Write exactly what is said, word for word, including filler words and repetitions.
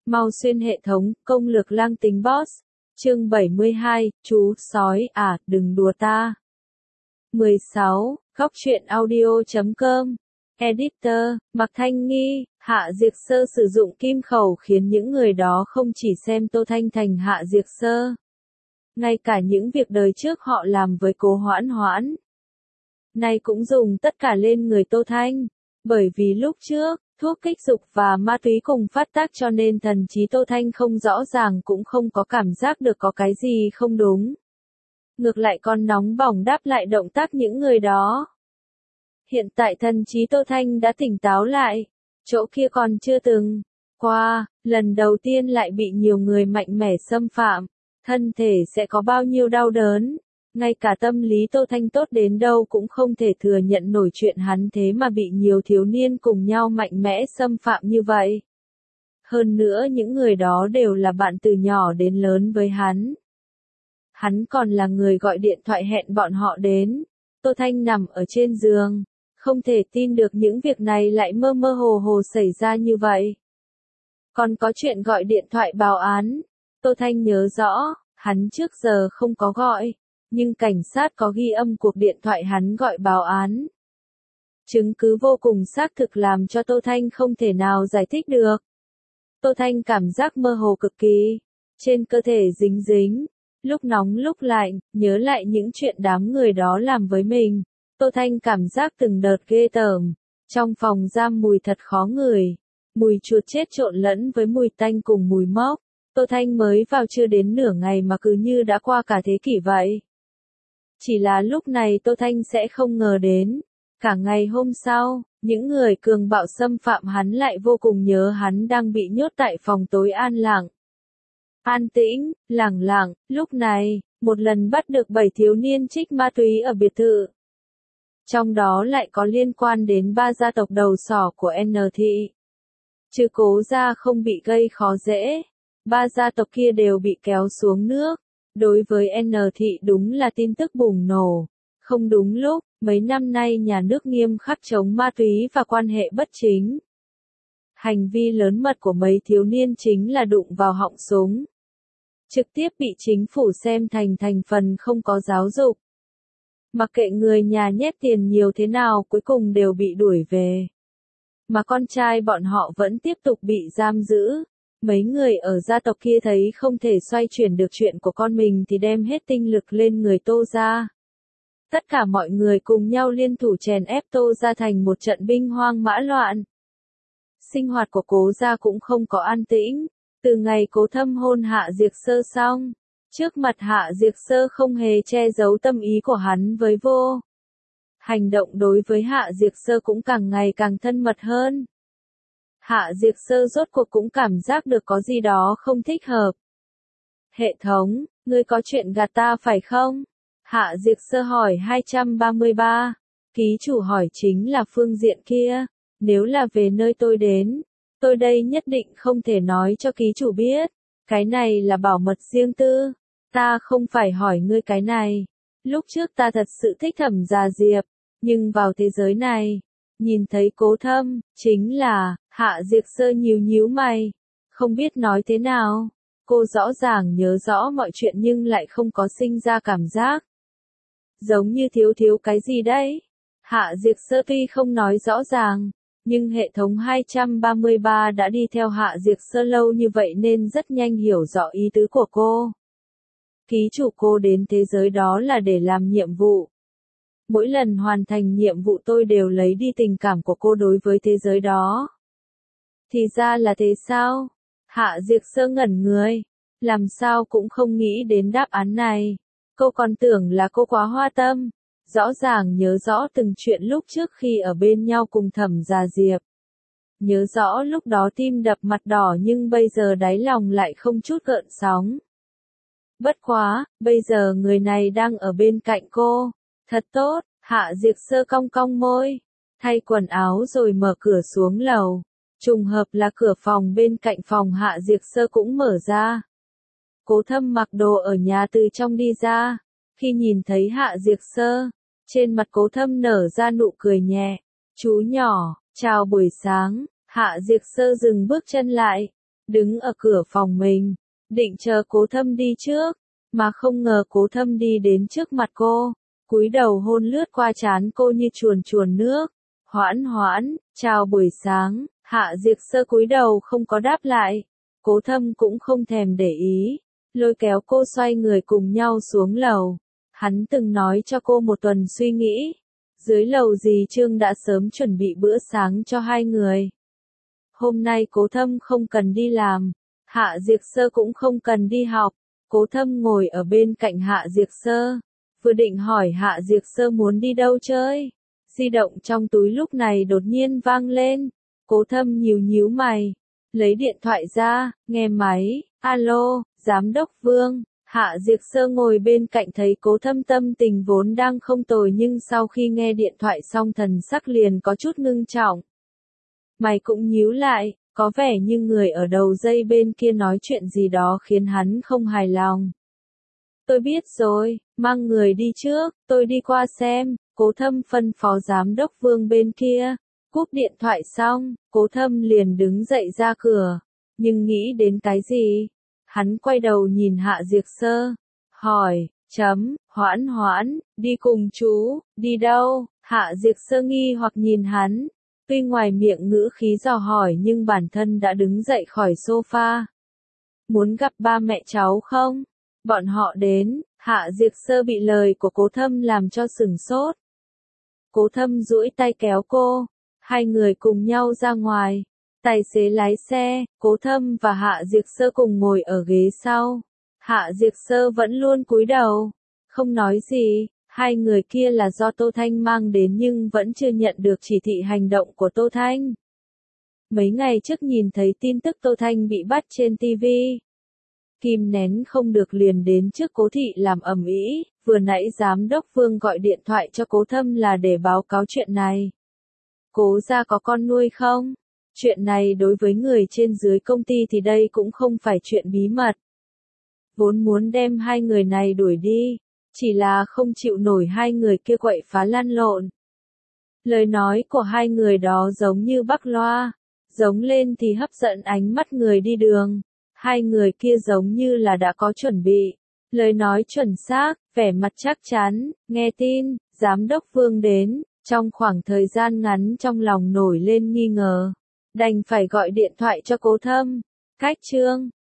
Mau xuyên hệ thống, công lược lang tính boss. Chương bảy mươi hai, chú sói à, đừng đùa ta. mười sáu, góc truyện audio chấm com. Editor, Mạc Thanh Nghi, Hạ Diệt Sơ sử dụng kim khẩu khiến những người đó không chỉ xem Tô Thanh thành Hạ Diệt Sơ. Ngay cả những việc đời trước họ làm với Cố Hoãn Hoãn. Nay cũng dùng tất cả lên người Tô Thanh. Bởi vì lúc trước, thuốc kích dục và ma túy cùng phát tác cho nên thần trí Tô Thanh không rõ ràng cũng không có cảm giác được có cái gì không đúng. Ngược lại còn nóng bỏng đáp lại động tác những người đó. Hiện tại thần trí Tô Thanh đã tỉnh táo lại, chỗ kia còn chưa từng qua, lần đầu tiên lại bị nhiều người mạnh mẽ xâm phạm, thân thể sẽ có bao nhiêu đau đớn. Ngay cả tâm lý Tô Thanh tốt đến đâu cũng không thể thừa nhận nổi chuyện hắn thế mà bị nhiều thiếu niên cùng nhau mạnh mẽ xâm phạm như vậy. Hơn nữa những người đó đều là bạn từ nhỏ đến lớn với hắn. Hắn còn là người gọi điện thoại hẹn bọn họ đến. Tô Thanh nằm ở trên giường, không thể tin được những việc này lại mơ mơ hồ hồ xảy ra như vậy. Còn có chuyện gọi điện thoại báo án. Tô Thanh nhớ rõ, hắn trước giờ không có gọi. Nhưng cảnh sát có ghi âm cuộc điện thoại hắn gọi báo án. Chứng cứ vô cùng xác thực làm cho Tô Thanh không thể nào giải thích được. Tô Thanh cảm giác mơ hồ cực kỳ, trên cơ thể dính dính, lúc nóng lúc lạnh, nhớ lại những chuyện đám người đó làm với mình. Tô Thanh cảm giác từng đợt ghê tởm, trong phòng giam mùi thật khó ngửi, mùi chuột chết trộn lẫn với mùi tanh cùng mùi mốc. Tô Thanh mới vào chưa đến nửa ngày mà cứ như đã qua cả thế kỷ vậy. Chỉ là lúc này Tô Thanh sẽ không ngờ đến, cả ngày hôm sau, những người cường bạo xâm phạm hắn lại vô cùng nhớ hắn đang bị nhốt tại phòng tối an lặng. An tĩnh, lặng lặng, lúc này, một lần bắt được bảy thiếu niên trích ma túy ở biệt thự. Trong đó lại có liên quan đến ba gia tộc đầu sỏ của N thị. Trừ Cố gia không bị gây khó dễ, ba gia tộc kia đều bị kéo xuống nước. Đối với N thị đúng là tin tức bùng nổ. Không đúng lúc, mấy năm nay nhà nước nghiêm khắc chống ma túy và quan hệ bất chính. Hành vi lớn mật của mấy thiếu niên chính là đụng vào họng súng. Trực tiếp bị chính phủ xem thành thành phần không có giáo dục. Mặc kệ người nhà nhét tiền nhiều thế nào cuối cùng đều bị đuổi về. Mà con trai bọn họ vẫn tiếp tục bị giam giữ. Mấy người ở gia tộc kia thấy không thể xoay chuyển được chuyện của con mình thì đem hết tinh lực lên người Tô gia. Tất cả mọi người cùng nhau liên thủ chèn ép Tô gia thành một trận binh hoang mã loạn. Sinh hoạt của Cố gia cũng không có an tĩnh. Từ ngày Cố Thâm hôn Hạ Diệt Sơ xong, trước mặt Hạ Diệt Sơ không hề che giấu tâm ý của hắn với vô. Hành động đối với Hạ Diệt Sơ cũng càng ngày càng thân mật hơn. Hạ Diệt Sơ rốt cuộc cũng cảm giác được có gì đó không thích hợp. Hệ thống, ngươi có chuyện gạt ta phải không? Hạ Diệt Sơ hỏi hai trăm ba mươi ba. Ký chủ hỏi chính là phương diện kia. Nếu là về nơi tôi đến, tôi đây nhất định không thể nói cho ký chủ biết. Cái này là bảo mật riêng tư. Ta không phải hỏi ngươi cái này. Lúc trước ta thật sự thích Thẩm Gia Diệp. Nhưng vào thế giới này, nhìn thấy Cố Thâm, chính là, Hạ Diệt Sơ nhíu nhíu mày, không biết nói thế nào. Cô rõ ràng nhớ rõ mọi chuyện nhưng lại không có sinh ra cảm giác. Giống như thiếu thiếu cái gì đấy. Hạ Diệt Sơ tuy không nói rõ ràng, nhưng hệ thống hai trăm ba mươi ba đã đi theo Hạ Diệt Sơ lâu như vậy nên rất nhanh hiểu rõ ý tứ của cô. Ký chủ cô đến thế giới đó là để làm nhiệm vụ. Mỗi lần hoàn thành nhiệm vụ tôi đều lấy đi tình cảm của cô đối với thế giới đó. Thì ra là thế sao? Hạ Diệt Sơ ngẩn người. Làm sao cũng không nghĩ đến đáp án này. Cô còn tưởng là cô quá hoa tâm. Rõ ràng nhớ rõ từng chuyện lúc trước khi ở bên nhau cùng Thẩm Gia Diệp. Nhớ rõ lúc đó tim đập mặt đỏ nhưng bây giờ đáy lòng lại không chút gợn sóng. Bất quá, bây giờ người này đang ở bên cạnh cô. Thật tốt, Hạ Diệt Sơ cong cong môi, thay quần áo rồi mở cửa xuống lầu. Trùng hợp là cửa phòng bên cạnh phòng Hạ Diệt Sơ cũng mở ra. Cố Thâm mặc đồ ở nhà từ trong đi ra. Khi nhìn thấy Hạ Diệt Sơ, trên mặt Cố Thâm nở ra nụ cười nhẹ. Chú nhỏ, chào buổi sáng. Hạ Diệt Sơ dừng bước chân lại. đứng ở cửa phòng mình, định chờ Cố Thâm đi trước, mà không ngờ Cố Thâm đi đến trước mặt cô, cúi đầu hôn lướt qua trán cô như chuồn chuồn nước. Hoãn hoãn, chào buổi sáng. Hạ Diệp Sơ cúi đầu không có đáp lại. Cố Thâm cũng không thèm để ý, lôi kéo cô xoay người cùng nhau xuống lầu. Hắn từng nói cho cô một tuần suy nghĩ. Dưới lầu dì Trương đã sớm chuẩn bị bữa sáng cho hai người. Hôm nay Cố Thâm không cần đi làm, Hạ Diệp Sơ cũng không cần đi học. Cố Thâm ngồi ở bên cạnh Hạ Diệp Sơ, vừa định hỏi Hạ Diệp Sơ muốn đi đâu chơi. Di động trong túi lúc này đột nhiên vang lên. Cố Thâm nhíu nhíu mày, lấy điện thoại ra, nghe máy. Alo, Giám đốc Vương. Hạ Diệp Sơ ngồi bên cạnh thấy Cố Thâm tâm tình vốn đang không tồi nhưng sau khi nghe điện thoại xong thần sắc liền có chút ngưng trọng. Mày cũng nhíu lại, có vẻ như người ở đầu dây bên kia nói chuyện gì đó khiến hắn không hài lòng. Tôi biết rồi, mang người đi trước, tôi đi qua xem. Cố Thâm phân phó Giám đốc Vương bên kia. Cúp điện thoại xong, Cố Thâm liền đứng dậy ra cửa, nhưng nghĩ đến cái gì? Hắn quay đầu nhìn Hạ Diệp Sơ, hỏi, chấm, hoãn hoãn, đi cùng chú, đi đâu? Hạ Diệp Sơ nghi hoặc nhìn hắn, tuy ngoài miệng ngữ khí dò hỏi nhưng bản thân đã đứng dậy khỏi sofa. Muốn gặp ba mẹ cháu không? Bọn họ đến. Hạ Diệp Sơ bị lời của Cố Thâm làm cho sửng sốt. Cố Thâm duỗi tay kéo cô, hai người cùng nhau ra ngoài. Tài xế lái xe, Cố Thâm và Hạ Diệp Sơ cùng ngồi ở ghế sau. Hạ Diệp Sơ vẫn luôn cúi đầu, không nói gì. Hai người kia là do Tô Thanh mang đến nhưng vẫn chưa nhận được chỉ thị hành động của Tô Thanh. Mấy ngày trước nhìn thấy tin tức Tô Thanh bị bắt trên ti vi. Kìm nén không được liền đến trước Cố thị làm ầm ĩ. Vừa nãy Giám đốc Vương gọi điện thoại cho Cố Thâm là để báo cáo chuyện này. Cố gia có con nuôi không? Chuyện này đối với người trên dưới công ty thì đây cũng không phải chuyện bí mật. Vốn muốn đem hai người này đuổi đi, chỉ là không chịu nổi hai người kia quậy phá lăn lộn. Lời nói của hai người đó giống như bắc loa, giống lên thì hấp dẫn ánh mắt người đi đường. Hai người kia giống như là đã có chuẩn bị. Lời nói chuẩn xác, vẻ mặt chắc chắn. Nghe tin, Giám đốc Vương đến, trong khoảng thời gian ngắn trong lòng nổi lên nghi ngờ. Đành phải gọi điện thoại cho Cố Thâm. Cách chương